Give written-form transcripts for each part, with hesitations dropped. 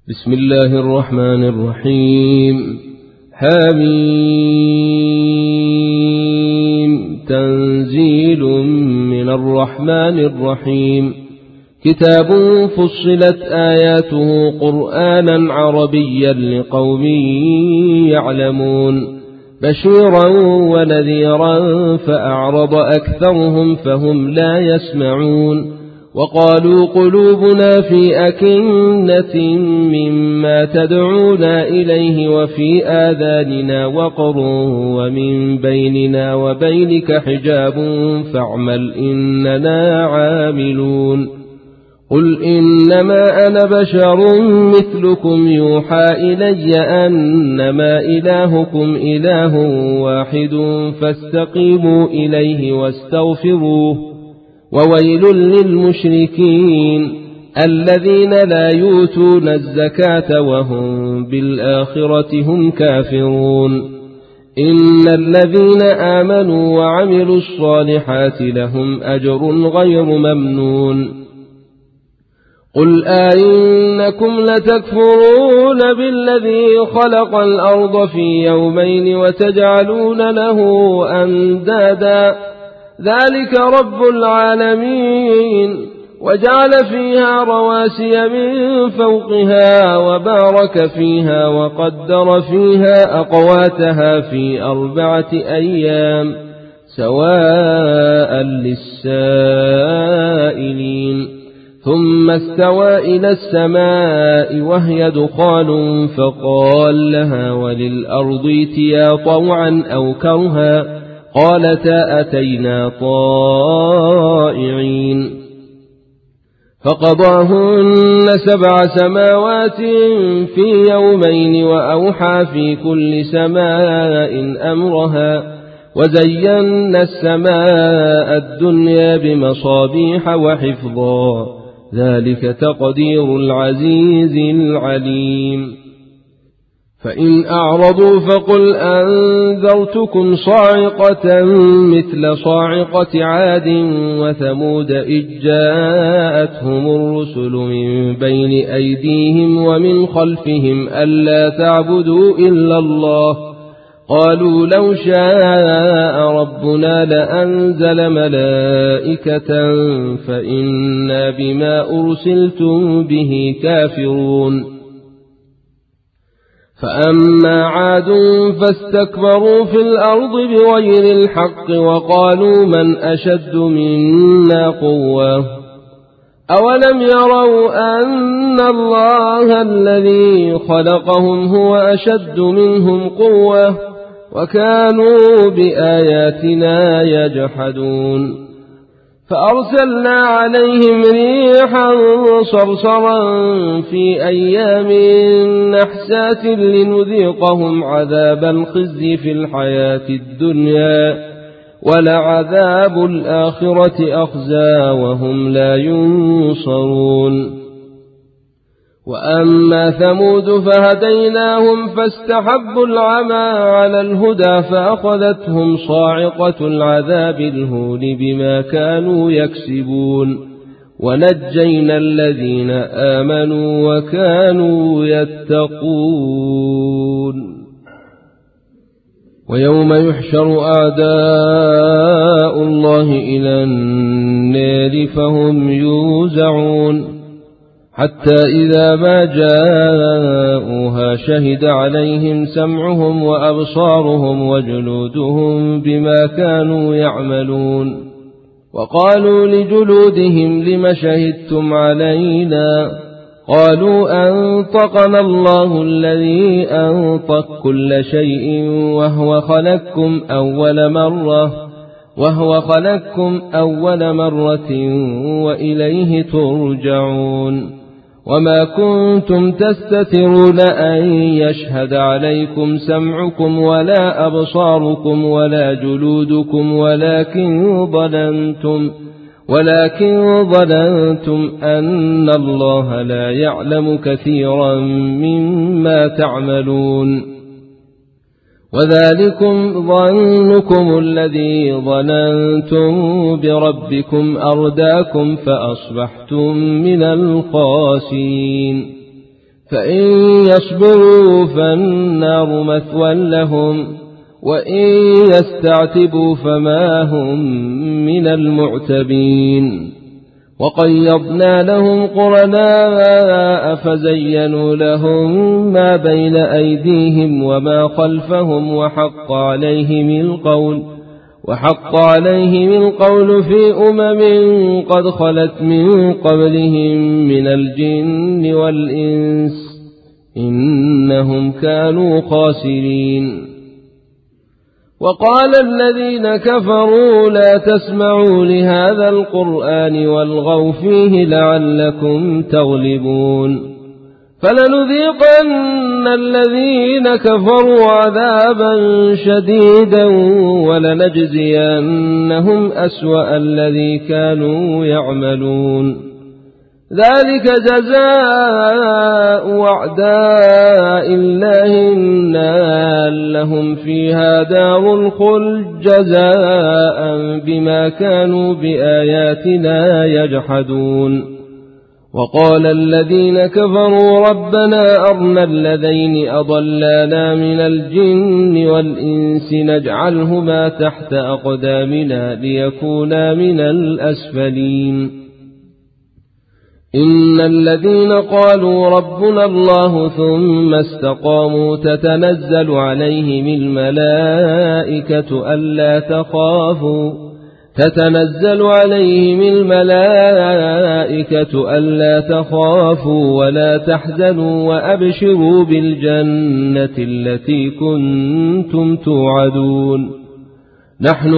بسم الله الرحمن الرحيم. حميم. تنزيل من الرحمن الرحيم. كتاب فصلت آياته قرآنا عربيا لقوم يعلمون، بشيرا ونذيرا فأعرض أكثرهم فهم لا يسمعون. وقالوا قلوبنا في أكنة مما تدعونا إليه وفي آذاننا وقر ومن بيننا وبينك حجاب فاعمل إننا عاملون. قل إنما أنا بشر مثلكم يوحى إلي أنما إلهكم إله واحد فاستقيموا إليه واستغفروه. وويل للمشركين الذين لا يؤتون الزكاة وهم بالآخرة هم كافرون. إن الذين آمنوا وعملوا الصالحات لهم أجر غير ممنون. قل أئنكم لتكفرون بالذي خلق الأرض في يومين وتجعلون له أندادا ذلك رب العالمين. وجعل فيها رواسي من فوقها وبارك فيها وقدر فيها أقواتها في 4 أيام سواء للسائلين. ثم استوى إلى السماء وهي دخان فقال لها وللأرض ائتيا طوعا أو كرها قالتا أتينا طائعين. فقضاهن 7 سماوات في يومين وأوحى في كل سماء أمرها وزينا السماء الدنيا بمصابيح وحفظا ذلك تقدير العزيز العليم. فإن أعرضوا فقل أنذرتكم صاعقة مثل صاعقة عاد وثمود إذ جاءتهم الرسل من بين أيديهم ومن خلفهم ألا تعبدوا إلا الله قالوا لو شاء ربنا لأنزل ملائكة فإنا بما أرسلتم به كافرون. فأما عاد فاستكبروا في الأرض بغير الحق وقالوا من أشد منا قوة أولم يروا أن الله الذي خلقهم هو أشد منهم قوة وكانوا بآياتنا يجحدون. فأرسلنا عليهم ريحا صرصرا في أيام نحسات لنذيقهم عذاب الخزي في الحياة الدنيا ولعذاب الآخرة أخزى وهم لا ينصرون. وأما ثمود فهديناهم فاستحبوا العمى على الهدى فأخذتهم صاعقة العذاب الهون بما كانوا يكسبون ونجينا الذين آمنوا وكانوا يتقون. ويوم يحشر أعداء الله إلى النار فهم يوزعون حتى إذا ما جاءوها شهد عليهم سمعهم وأبصارهم وجلودهم بما كانوا يعملون. وقالوا لجلودهم لم شهدتم علينا قالوا أنطقنا الله الذي أنطق كل شيء وهو خلقكم أول مرة وإليه ترجعون. وما كنتم تستترون أن يشهد عليكم سمعكم ولا أبصاركم ولا جلودكم ولكن ظننتم أن الله لا يعلم كثيرا مما تعملون. وذلكم ظنكم الذي ظننتم بربكم أرداكم فأصبحتم من الخاسرين. فإن يصبروا فالنار مثوى لهم وإن يستعتبوا فما هم من المعتبين وقيضنا لهم قرناء فزينوا لهم ما بين أيديهم وما خلفهم وحق عليهم القول في قد خلت من قبلهم من الجن والإنس إنهم كانوا خاسرين وقال الذين كفروا لا تسمعوا لهذا القرآن والغوا فيه لعلكم تغلبون فلنذيقن الذين كفروا عذابا شديدا ولنجزينهم أسوأ الذي كانوا يعملون ذلك جزاء أعداء الله النار لهم فيها دار الخلد جزاء بما كانوا بآياتنا يجحدون وقال الذين كفروا ربنا أرنا الذين أضلانا من الجن والإنس نجعلهما تحت أقدامنا ليكونا من الأسفلين إن الذين قالوا ربنا الله ثم استقاموا تتنزل عليهم الملائكة ألا تخافوا ولا تحزنوا وأبشروا بالجنة التي كنتم توعدون نحن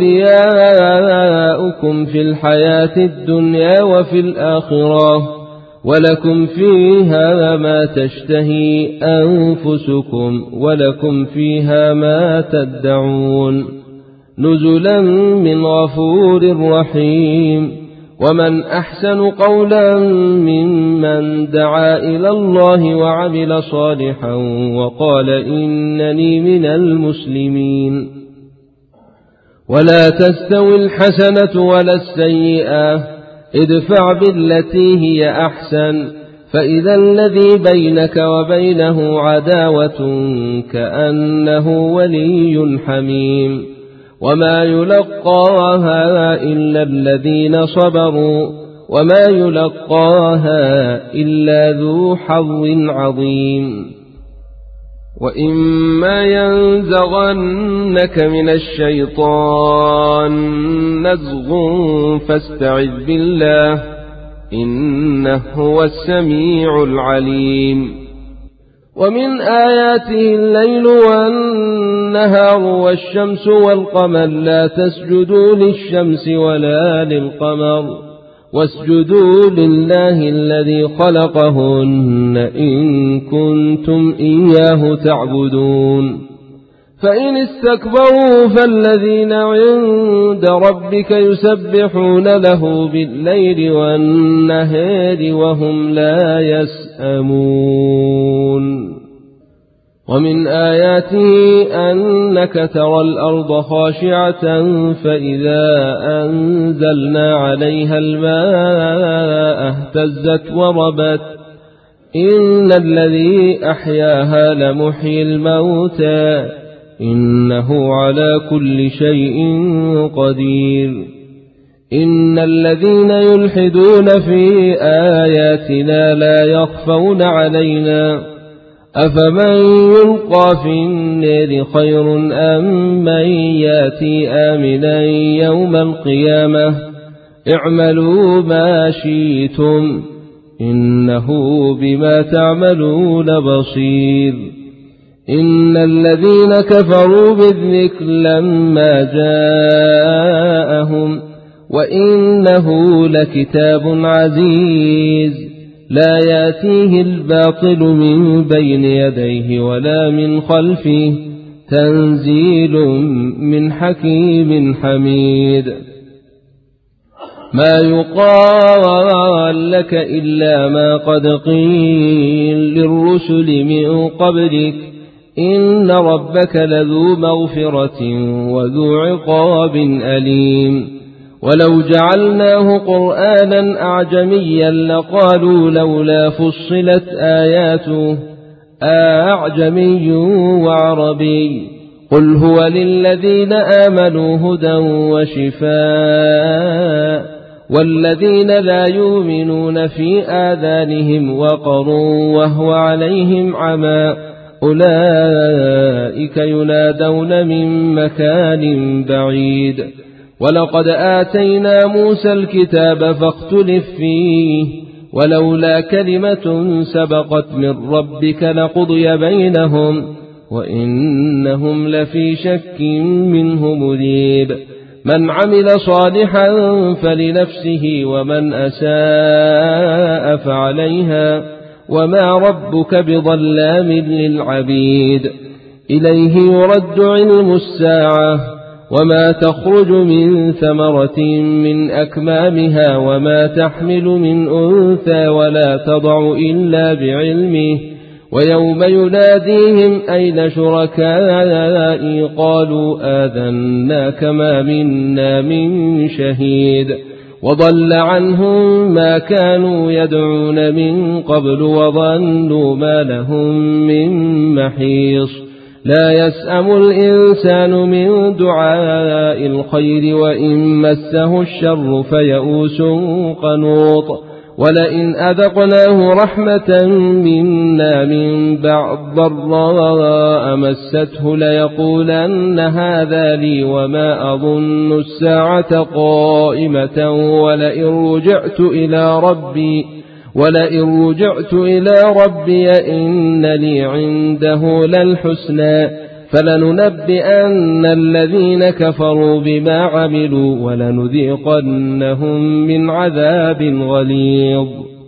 أولياؤكم في الحياة الدنيا وفي الآخرة ولكم فيها ما تشتهي أنفسكم ولكم فيها ما تدعون نزلا من غفور رحيم ومن أحسن قولا ممن دعا إلى الله وعمل صالحا وقال إنني من المسلمين ولا تستوي الحسنة ولا السيئة ادفع بالتي هي أحسن فإذا الذي بينك وبينه عداوة كأنه ولي حميم وما يلقاها إلا الذين صبروا وما يلقاها إلا ذو حظ عظيم وإما ينزغنك من الشيطان نزغ فاستعذ بالله إنه هو السميع العليم ومن آياته الليل والنهار والشمس والقمر لا تسجدوا للشمس ولا للقمر واسجدوا لله الذي خلقهن إن كنتم إياه تعبدون فإن استكبروا فالذين عند ربك يسبحون له بالليل والنهار وهم لا يسأمون ومن آياته أنك ترى الأرض خاشعة فإذا أنزلنا عليها الماء اهتزت وربت إن الذي أحياها لمحيي الموتى إنه على كل شيء قدير إن الذين يلحدون في آياتنا لا يخفون علينا أفمن يلقى في النار خير أم من ياتي آمنا يوم القيامة اعملوا ما شئتم إنه بما تعملون بصير إن الذين كفروا بالذكر لما جاءهم وإنه لكتاب عزيز لا يأتيه الباطل من بين يديه ولا من خلفه تنزيل من حكيم حميد ما يقال لك إلا ما قد قيل للرسل من قبلك إن ربك لذو مغفرة وذو عقاب أليم ولو جعلناه قرآنا أعجميا لقالوا لولا فصلت آياته أعجمي وعربي قل هو للذين آمنوا هدى وشفاء والذين لا يؤمنون في آذانهم وقر وهو عليهم عمى أولئك ينادون من مكان بعيد ولقد آتينا موسى الكتاب فاختلف فيه ولولا كلمة سبقت من ربك لقضي بينهم وإنهم لفي شك منه مريب من عمل صالحا فلنفسه ومن أساء فعليها وما ربك بظلام للعبيد إليه يرد علم الساعة وما تخرج من ثمرة من أكمامها وما تحمل من أنثى ولا تضع إلا بعلمه ويوم يناديهم أين شركائي قالوا آذناك ما منا من شهيد وضل عنهم ما كانوا يدعون من قبل وظنوا ما لهم من محيص لا يسأم الإنسان من دعاء الخير وإن مسه الشر فيئوس قنوط ولئن أذقناه رحمة منا من بعد ضراء مسته ليقولن هذا لي وما أظن الساعة قائمة ولئن رجعت إلى ربي إن لي عنده للحسنى فلننبئن الذين كفروا بما عملوا ولنذيقنهم من عذاب غليظ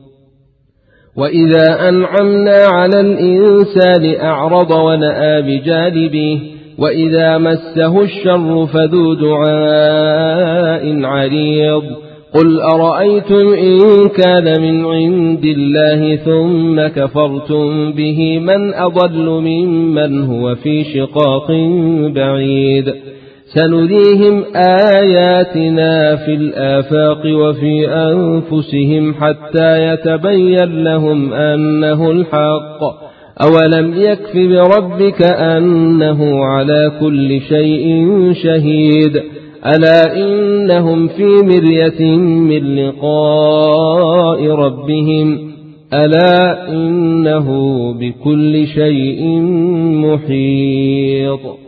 وإذا أنعمنا على الإنسان أعرض ونأى بجانبه وإذا مسه الشر فذو دعاء عريض قل أرأيتم إن كان من عند الله ثم كفرتم به من أضل ممن هو في شقاق بعيد سنريهم آياتنا في الآفاق وفي أنفسهم حتى يتبين لهم أنه الحق أولم يكف بربك أنه على كل شيء شهيد ألا إنهم في مرية من لقاء ربهم ألا إنه بكل شيء محيط